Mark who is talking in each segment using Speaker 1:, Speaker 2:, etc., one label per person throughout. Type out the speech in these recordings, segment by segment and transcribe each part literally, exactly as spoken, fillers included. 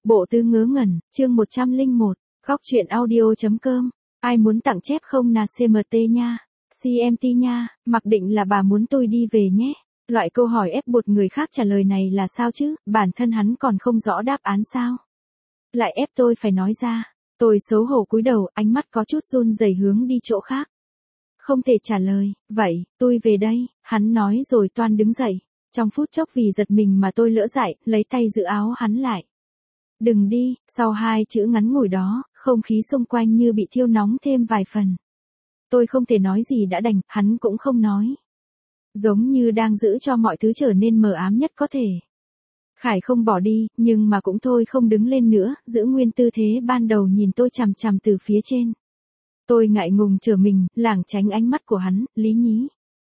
Speaker 1: Bộ Tứ Ngớ Ngẩn, chương một trăm lẻ một, Góc truyện audio chấm com. Ai muốn tặng chép không nà xê em tê nha, xê em tê nha, mặc định là bà muốn tôi đi về nhé. Loại câu hỏi ép buộc người khác trả lời này là sao chứ, bản thân hắn còn không rõ đáp án sao. Lại ép tôi phải nói ra, tôi xấu hổ cúi đầu, ánh mắt có chút run rẩy hướng đi chỗ khác. Không thể trả lời, vậy, tôi về đây, hắn nói rồi toan đứng dậy. Trong phút chốc vì giật mình mà tôi lỡ dại, lấy tay giữ áo hắn lại. Đừng đi, sau hai chữ ngắn ngủi đó, không khí xung quanh như bị thiêu nóng thêm vài phần. Tôi không thể nói gì đã đành, hắn cũng không nói. Giống như đang giữ cho mọi thứ trở nên mờ ám nhất có thể. Khải không bỏ đi, nhưng mà cũng thôi không đứng lên nữa, giữ nguyên tư thế ban đầu nhìn tôi chằm chằm từ phía trên. Tôi ngại ngùng trở mình, lảng tránh ánh mắt của hắn, lý nhí.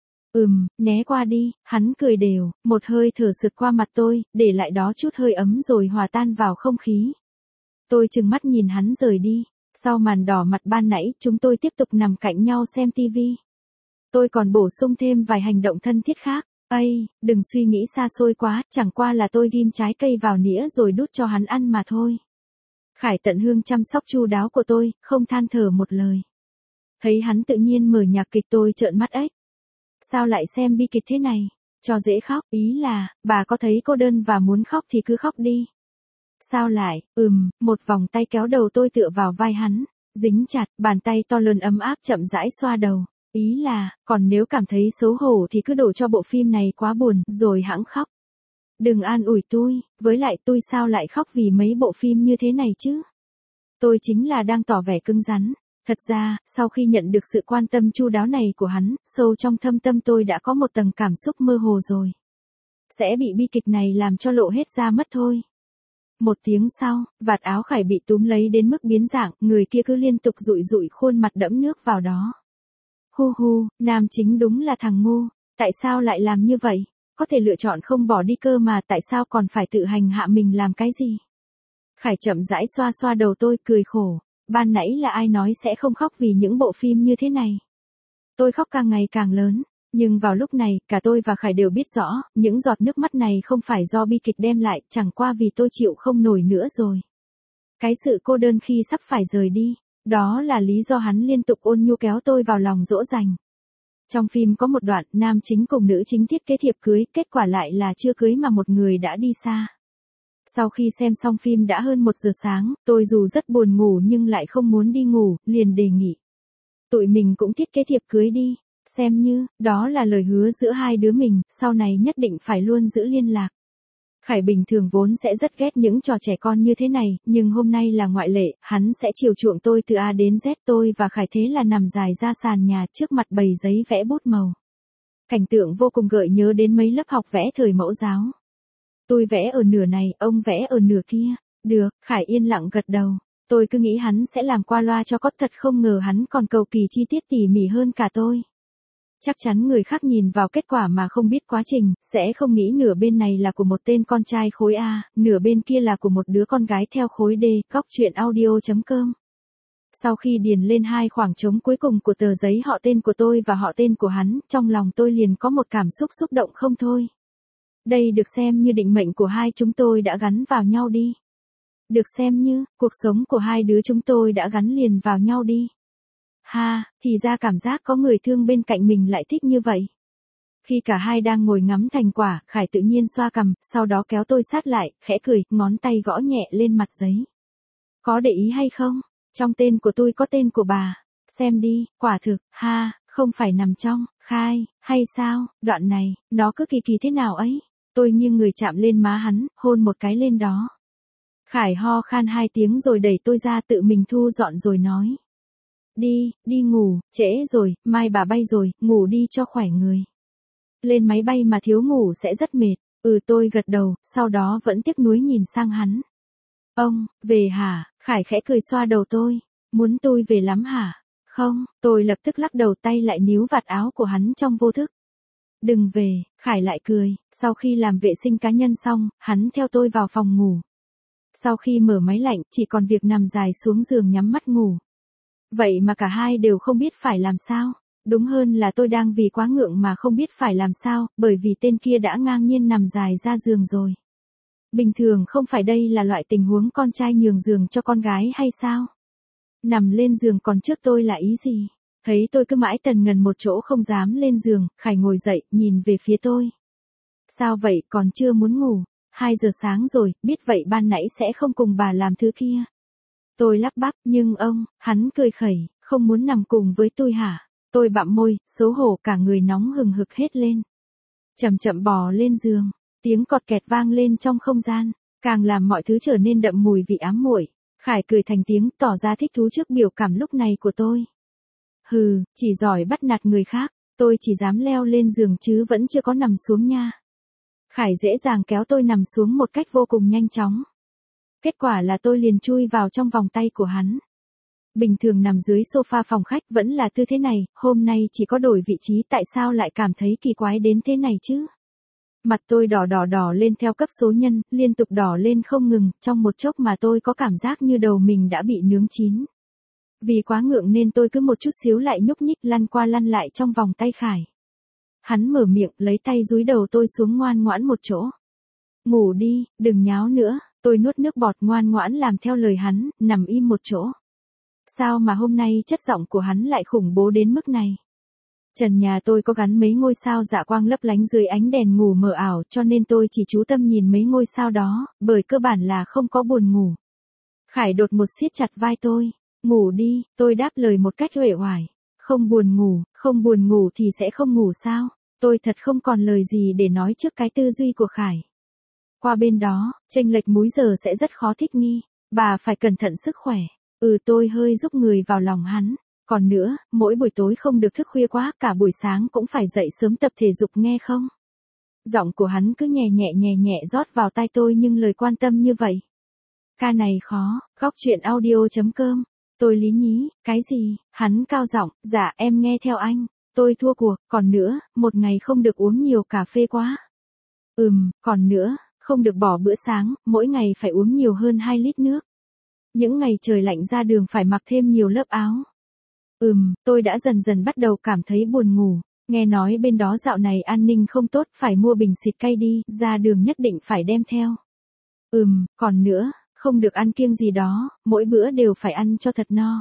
Speaker 1: Ừm, né qua đi, hắn cười đều, một hơi thở sượt qua mặt tôi, để lại đó chút hơi ấm rồi hòa tan vào không khí. Tôi trừng mắt nhìn hắn rời đi, sau màn đỏ mặt ban nãy, chúng tôi tiếp tục nằm cạnh nhau xem tivi. Tôi còn bổ sung thêm vài hành động thân thiết khác. Ây, đừng suy nghĩ xa xôi quá, chẳng qua là tôi ghim trái cây vào nĩa rồi đút cho hắn ăn mà thôi. Khải tận hương chăm sóc chu đáo của tôi, không than thở một lời. Thấy hắn tự nhiên mở nhạc kịch tôi trợn mắt ếch. Sao lại xem bi kịch thế này? Cho dễ khóc, ý là, bà có thấy cô đơn và muốn khóc thì cứ khóc đi. Sao lại, ừm, một vòng tay kéo đầu tôi tựa vào vai hắn, dính chặt, bàn tay to lớn ấm áp chậm rãi xoa đầu. Ý là, còn nếu cảm thấy xấu hổ thì cứ đổ cho bộ phim này quá buồn, rồi hẵng khóc. Đừng an ủi tôi, với lại tôi sao lại khóc vì mấy bộ phim như thế này chứ? Tôi chính là đang tỏ vẻ cứng rắn. Thật ra, sau khi nhận được sự quan tâm chu đáo này của hắn, sâu trong thâm tâm tôi đã có một tầng cảm xúc mơ hồ rồi. Sẽ bị bi kịch này làm cho lộ hết ra mất thôi. Một tiếng sau, vạt áo Khải bị túm lấy đến mức biến dạng, người kia cứ liên tục dụi dụi khuôn mặt đẫm nước vào đó. Hu hu, nam chính đúng là thằng ngu, tại sao lại làm như vậy? Có thể lựa chọn không bỏ đi cơ mà tại sao còn phải tự hành hạ mình làm cái gì? Khải chậm rãi xoa xoa đầu tôi cười khổ. Ban nãy là ai nói sẽ không khóc vì những bộ phim như thế này. Tôi khóc càng ngày càng lớn, nhưng vào lúc này, cả tôi và Khải đều biết rõ, những giọt nước mắt này không phải do bi kịch đem lại, chẳng qua vì tôi chịu không nổi nữa rồi. Cái sự cô đơn khi sắp phải rời đi, đó là lý do hắn liên tục ôn nhu kéo tôi vào lòng dỗ dành. Trong phim có một đoạn, nam chính cùng nữ chính thiết kế thiệp cưới, kết quả lại là chưa cưới mà một người đã đi xa. Sau khi xem xong phim đã hơn một giờ sáng, tôi dù rất buồn ngủ nhưng lại không muốn đi ngủ, liền đề nghị. Tụi mình cũng thiết kế thiệp cưới đi, xem như, đó là lời hứa giữa hai đứa mình, sau này nhất định phải luôn giữ liên lạc. Khải bình thường vốn sẽ rất ghét những trò trẻ con như thế này, nhưng hôm nay là ngoại lệ, hắn sẽ chiều chuộng tôi từ A đến Z. Tôi và Khải thế là nằm dài ra sàn nhà trước mặt bầy giấy vẽ bút màu. Cảnh tượng vô cùng gợi nhớ đến mấy lớp học vẽ thời mẫu giáo. Tôi vẽ ở nửa này, ông vẽ ở nửa kia. Được, Khải yên lặng gật đầu. Tôi cứ nghĩ hắn sẽ làm qua loa cho có, thật không ngờ hắn còn cầu kỳ chi tiết tỉ mỉ hơn cả tôi. Chắc chắn người khác nhìn vào kết quả mà không biết quá trình, sẽ không nghĩ nửa bên này là của một tên con trai khối A, nửa bên kia là của một đứa con gái theo khối D. Góc truyện audio chấm com. Sau khi điền lên hai khoảng trống cuối cùng của tờ giấy họ tên của tôi và họ tên của hắn, trong lòng tôi liền có một cảm xúc xúc động không thôi. Đây được xem như định mệnh của hai chúng tôi đã gắn vào nhau đi. Được xem như, cuộc sống của hai đứa chúng tôi đã gắn liền vào nhau đi. Ha, thì ra cảm giác có người thương bên cạnh mình lại thích như vậy. Khi cả hai đang ngồi ngắm thành quả, Khải tự nhiên xoa cằm, sau đó kéo tôi sát lại, khẽ cười, ngón tay gõ nhẹ lên mặt giấy. Có để ý hay không? Trong tên của tôi có tên của bà. Xem đi, quả thực, ha, không phải nằm trong, khai, hay sao, đoạn này, nó cứ kỳ kỳ thế nào ấy. Tôi nghiêng người chạm lên má hắn, hôn một cái lên đó. Khải ho khan hai tiếng rồi đẩy tôi ra tự mình thu dọn rồi nói. Đi, đi ngủ, trễ rồi, mai bà bay rồi, ngủ đi cho khỏe người. Lên máy bay mà thiếu ngủ sẽ rất mệt. Ừ, tôi gật đầu, sau đó vẫn tiếc nuối nhìn sang hắn. Ông, về hả? Khải khẽ cười xoa đầu tôi. Muốn tôi về lắm hả? Không, tôi lập tức lắc đầu, tay lại níu vạt áo của hắn trong vô thức. Đừng về, Khải lại cười. Sau khi làm vệ sinh cá nhân xong, hắn theo tôi vào phòng ngủ. Sau khi mở máy lạnh, chỉ còn việc nằm dài xuống giường nhắm mắt ngủ. Vậy mà cả hai đều không biết phải làm sao. Đúng hơn là tôi đang vì quá ngượng mà không biết phải làm sao, bởi vì tên kia đã ngang nhiên nằm dài ra giường rồi. Bình thường không phải đây là loại tình huống con trai nhường giường cho con gái hay sao? Nằm lên giường còn trước tôi là ý gì? Thấy tôi cứ mãi tần ngần một chỗ không dám lên giường, Khải ngồi dậy, nhìn về phía tôi. Sao vậy, còn chưa muốn ngủ? Hai giờ sáng rồi, biết vậy ban nãy sẽ không cùng bà làm thứ kia. Tôi lắp bắp, nhưng ông, hắn cười khẩy, không muốn nằm cùng với tôi hả? Tôi bặm môi, xấu hổ cả người nóng hừng hực hết lên. Chậm chậm bò lên giường, tiếng cọt kẹt vang lên trong không gian, càng làm mọi thứ trở nên đậm mùi vị ám muội. Khải cười thành tiếng, tỏ ra thích thú trước biểu cảm lúc này của tôi. Hừ, chỉ giỏi bắt nạt người khác, tôi chỉ dám leo lên giường chứ vẫn chưa có nằm xuống nha. Khải dễ dàng kéo tôi nằm xuống một cách vô cùng nhanh chóng. Kết quả là tôi liền chui vào trong vòng tay của hắn. Bình thường nằm dưới sofa phòng khách vẫn là tư thế này, hôm nay chỉ có đổi vị trí, tại sao lại cảm thấy kỳ quái đến thế này chứ? Mặt tôi đỏ đỏ đỏ lên theo cấp số nhân, liên tục đỏ lên không ngừng, trong một chốc mà tôi có cảm giác như đầu mình đã bị nướng chín. Vì quá ngượng nên tôi cứ một chút xíu lại nhúc nhích lăn qua lăn lại trong vòng tay Khải. Hắn mở miệng, lấy tay dúi đầu tôi xuống ngoan ngoãn một chỗ. Ngủ đi, đừng nháo nữa, tôi nuốt nước bọt ngoan ngoãn làm theo lời hắn, nằm im một chỗ. Sao mà hôm nay chất giọng của hắn lại khủng bố đến mức này? Trần nhà tôi có gắn mấy ngôi sao dạ quang lấp lánh dưới ánh đèn ngủ mờ ảo, cho nên tôi chỉ chú tâm nhìn mấy ngôi sao đó, bởi cơ bản là không có buồn ngủ. Khải đột một siết chặt vai tôi. Ngủ đi, tôi đáp lời một cách uể oải. Không buồn ngủ, không buồn ngủ thì sẽ không ngủ sao? Tôi thật không còn lời gì để nói trước cái tư duy của Khải. Qua bên đó, chênh lệch múi giờ sẽ rất khó thích nghi. Bà phải cẩn thận sức khỏe. Ừ, tôi hơi giúp người vào lòng hắn. Còn nữa, mỗi buổi tối không được thức khuya quá, cả buổi sáng cũng phải dậy sớm tập thể dục nghe không? Giọng của hắn cứ nhẹ nhẹ nhẹ nhẹ rót vào tai tôi nhưng lời quan tâm như vậy. Ca này khó, góc chuyện audio chấm com. Tôi lý nhí, cái gì? Hắn cao giọng, dạ em nghe theo anh. Tôi thua cuộc, còn nữa, một ngày không được uống nhiều cà phê quá. Ừm, còn nữa, không được bỏ bữa sáng, mỗi ngày phải uống nhiều hơn hai lít nước. Những ngày trời lạnh ra đường phải mặc thêm nhiều lớp áo. Ừm, tôi đã dần dần bắt đầu cảm thấy buồn ngủ. Nghe nói bên đó dạo này an ninh không tốt, phải mua bình xịt cay đi, ra đường nhất định phải đem theo. Ừm, còn nữa, không được ăn kiêng gì đó, mỗi bữa đều phải ăn cho thật no.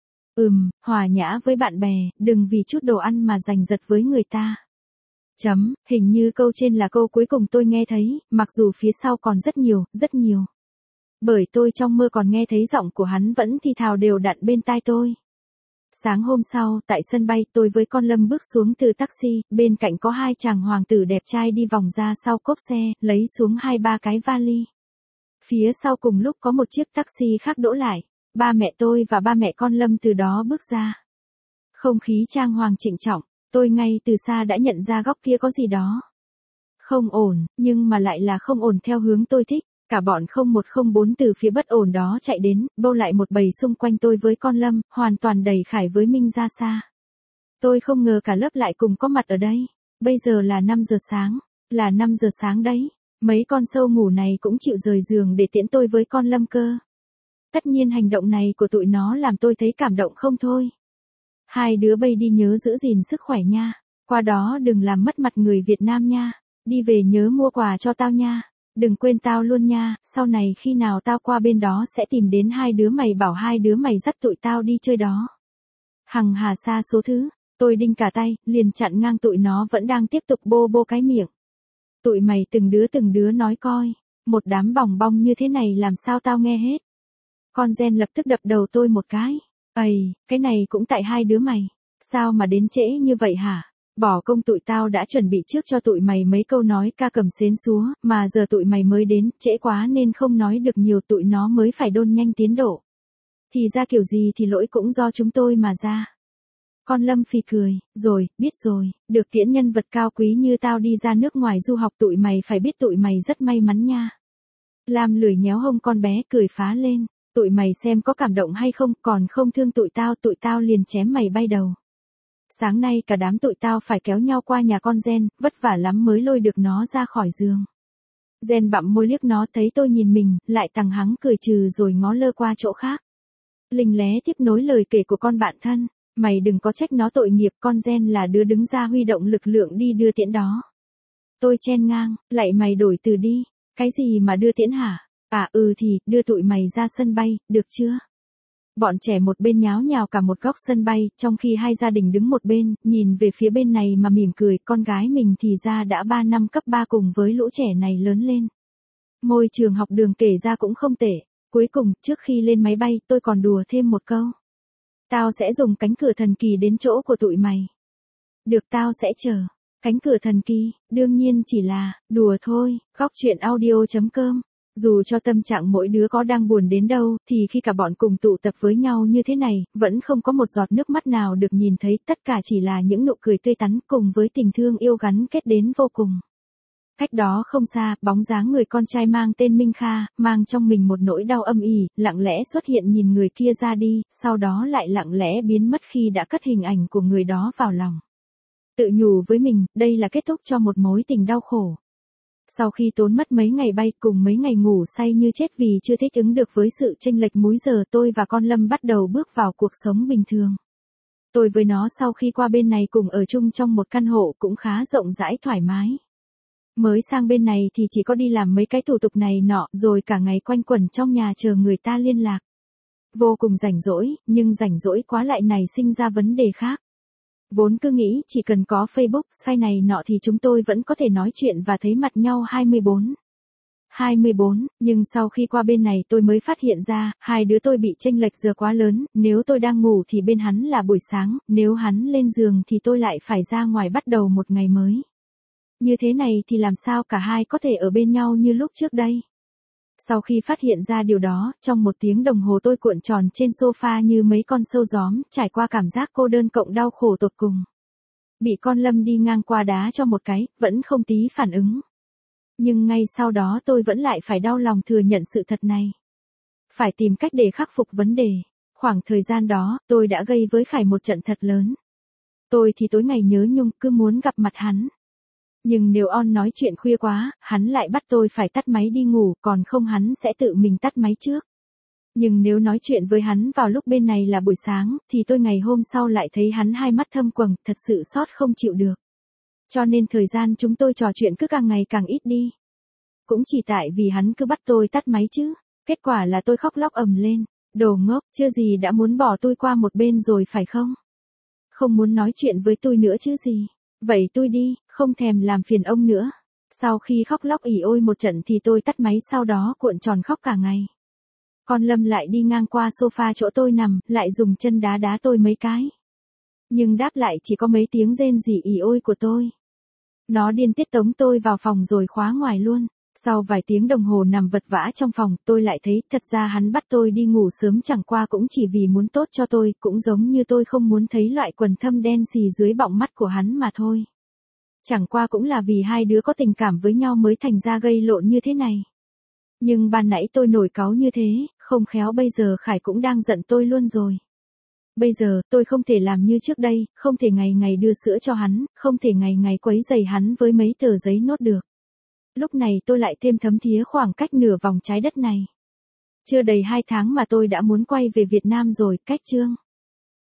Speaker 1: Ừm, hòa nhã với bạn bè, đừng vì chút đồ ăn mà giành giật với người ta. Chấm, hình như câu trên là câu cuối cùng tôi nghe thấy, mặc dù phía sau còn rất nhiều, rất nhiều. Bởi tôi trong mơ còn nghe thấy giọng của hắn vẫn thì thào đều đặn bên tai tôi. Sáng hôm sau, tại sân bay, tôi với con Lâm bước xuống từ taxi, bên cạnh có hai chàng hoàng tử đẹp trai đi vòng ra sau cốp xe, lấy xuống hai ba cái vali. Phía sau cùng lúc có một chiếc taxi khác đỗ lại. Ba mẹ tôi và ba mẹ con Lâm từ đó bước ra. Không khí trang hoàng trịnh trọng, tôi ngay từ xa đã nhận ra góc kia có gì đó. Không ổn, nhưng mà lại là không ổn theo hướng tôi thích. Cả bọn không một không bốn từ phía bất ổn đó chạy đến, bâu lại một bầy xung quanh tôi với con Lâm, hoàn toàn đầy Khải với Minh ra xa. Tôi không ngờ cả lớp lại cùng có mặt ở đây. Bây giờ là năm giờ sáng, là năm giờ sáng đấy. Mấy con sâu ngủ này cũng chịu rời giường để tiễn tôi với con Lâm cơ. Tất nhiên hành động này của tụi nó làm tôi thấy cảm động không thôi. Hai đứa bay đi nhớ giữ gìn sức khỏe nha. Qua đó đừng làm mất mặt người Việt Nam nha. Đi về nhớ mua quà cho tao nha. Đừng quên tao luôn nha, sau này khi nào tao qua bên đó sẽ tìm đến hai đứa mày bảo hai đứa mày dắt tụi tao đi chơi đó. Hằng hà xa số thứ, tôi đinh cả tay, liền chặn ngang tụi nó vẫn đang tiếp tục bô bô cái miệng. Tụi mày từng đứa từng đứa nói coi, một đám bòng bong như thế này làm sao tao nghe hết. Con gen lập tức đập đầu tôi một cái. Ây, cái này cũng tại hai đứa mày, sao mà đến trễ như vậy hả? Bỏ công tụi tao đã chuẩn bị trước cho tụi mày mấy câu nói ca cầm xến xúa, mà giờ tụi mày mới đến, trễ quá nên không nói được nhiều, tụi nó mới phải đôn nhanh tiến độ. Thì ra kiểu gì thì lỗi cũng do chúng tôi mà ra. Con Lâm phì cười, rồi, biết rồi, được tiễn nhân vật cao quý như tao đi ra nước ngoài du học, tụi mày phải biết tụi mày rất may mắn nha. Lam lười nhéo hông con bé cười phá lên, tụi mày xem có cảm động hay không, còn không thương tụi tao, tụi tao liền chém mày bay đầu. Sáng nay cả đám tụi tao phải kéo nhau qua nhà con Gen, vất vả lắm mới lôi được nó ra khỏi giường. Gen bặm môi liếc nó, thấy tôi nhìn mình, lại tằng hắng cười trừ rồi ngó lơ qua chỗ khác. Linh lé tiếp nối lời kể của con bạn thân, mày đừng có trách nó tội nghiệp, con Gen là đứa đứng ra huy động lực lượng đi đưa tiễn đó. Tôi chen ngang, lại mày đổi từ đi, Cái gì mà đưa tiễn hả? À ừ thì, đưa tụi mày ra sân bay, được chưa? Bọn trẻ một bên nháo nhào cả một góc sân bay, trong khi hai gia đình đứng một bên, nhìn về phía bên này mà mỉm cười, con gái mình thì ra đã ba năm cấp ba cùng với lũ trẻ này lớn lên. Môi trường học đường kể ra cũng không tệ. Cuối cùng, trước khi lên máy bay, tôi còn đùa thêm một câu. Tao sẽ dùng cánh cửa thần kỳ đến chỗ của tụi mày. Được, tao sẽ chờ. Cánh cửa thần kỳ, đương nhiên chỉ là, đùa thôi. Góc chuyện audio chấm com. Dù cho tâm trạng mỗi đứa có đang buồn đến đâu, thì khi cả bọn cùng tụ tập với nhau như thế này, vẫn không có một giọt nước mắt nào được nhìn thấy, tất cả chỉ là những nụ cười tươi tắn cùng với tình thương yêu gắn kết đến vô cùng. Cách đó không xa, bóng dáng người con trai mang tên Minh Kha, mang trong mình một nỗi đau âm ỉ, lặng lẽ xuất hiện nhìn người kia ra đi, sau đó lại lặng lẽ biến mất khi đã cất hình ảnh của người đó vào lòng. Tự nhủ với mình, đây là kết thúc cho một mối tình đau khổ. Sau khi tốn mất mấy ngày bay cùng mấy ngày ngủ say như chết vì chưa thích ứng được với sự chênh lệch múi giờ, tôi và con Lâm bắt đầu bước vào cuộc sống bình thường. Tôi với nó sau khi qua bên này cùng ở chung trong một căn hộ cũng khá rộng rãi thoải mái. Mới sang bên này thì chỉ có đi làm mấy cái thủ tục này nọ, rồi cả ngày quanh quẩn trong nhà chờ người ta liên lạc. Vô cùng rảnh rỗi, nhưng rảnh rỗi quá lại nảy sinh ra vấn đề khác. Vốn cứ nghĩ chỉ cần có Facebook, Skype này nọ thì chúng tôi vẫn có thể nói chuyện và thấy mặt nhau hai mươi bốn. hai mươi bốn, nhưng sau khi qua bên này tôi mới phát hiện ra, hai đứa tôi bị chênh lệch giờ quá lớn, nếu tôi đang ngủ thì bên hắn là buổi sáng, nếu hắn lên giường thì tôi lại phải ra ngoài bắt đầu một ngày mới. Như thế này thì làm sao cả hai có thể ở bên nhau như lúc trước đây? Sau khi phát hiện ra điều đó, trong một tiếng đồng hồ tôi cuộn tròn trên sofa như mấy con sâu gióm, trải qua cảm giác cô đơn cộng đau khổ tột cùng. Bị con Lâm đi ngang qua đá cho một cái, vẫn không tí phản ứng. Nhưng ngay sau đó tôi vẫn lại phải đau lòng thừa nhận sự thật này. Phải tìm cách để khắc phục vấn đề. Khoảng thời gian đó, tôi đã gây với Khải một trận thật lớn. Tôi thì tối ngày nhớ nhung, cứ muốn gặp mặt hắn. Nhưng nếu on nói chuyện khuya quá, hắn lại bắt tôi phải tắt máy đi ngủ, còn không hắn sẽ tự mình tắt máy trước. Nhưng nếu nói chuyện với hắn vào lúc bên này là buổi sáng, thì tôi ngày hôm sau lại thấy hắn hai mắt thâm quầng, thật sự xót không chịu được. Cho nên thời gian chúng tôi trò chuyện cứ càng ngày càng ít đi. Cũng chỉ tại vì hắn cứ bắt tôi tắt máy chứ. Kết quả là tôi khóc lóc ầm lên. Đồ ngốc, chưa gì đã muốn bỏ tôi qua một bên rồi phải không? Không muốn nói chuyện với tôi nữa chứ gì. Vậy tôi đi, không thèm làm phiền ông nữa. Sau khi khóc lóc ỉ ôi một trận thì tôi tắt máy, sau đó cuộn tròn khóc cả ngày. Con Lâm lại đi ngang qua sofa chỗ tôi nằm, lại dùng chân đá đá tôi mấy cái. Nhưng đáp lại chỉ có mấy tiếng rên rỉ ỉ ôi của tôi. Nó điên tiết tống tôi vào phòng rồi khóa ngoài luôn. Sau vài tiếng đồng hồ nằm vật vã trong phòng, tôi lại thấy thật ra hắn bắt tôi đi ngủ sớm chẳng qua cũng chỉ vì muốn tốt cho tôi, cũng giống như tôi không muốn thấy loại quần thâm đen xì dưới bọng mắt của hắn mà thôi. Chẳng qua cũng là vì hai đứa có tình cảm với nhau mới thành ra gây lộn như thế này. Nhưng ban nãy tôi nổi cáu như thế, không khéo bây giờ Khải cũng đang giận tôi luôn rồi. Bây giờ, tôi không thể làm như trước đây, không thể ngày ngày đưa sữa cho hắn, không thể ngày ngày quấy rầy hắn với mấy tờ giấy nốt được. Lúc này tôi lại thêm thấm thía khoảng cách nửa vòng trái đất này. Chưa đầy hai tháng mà tôi đã muốn quay về Việt Nam rồi, cách chương.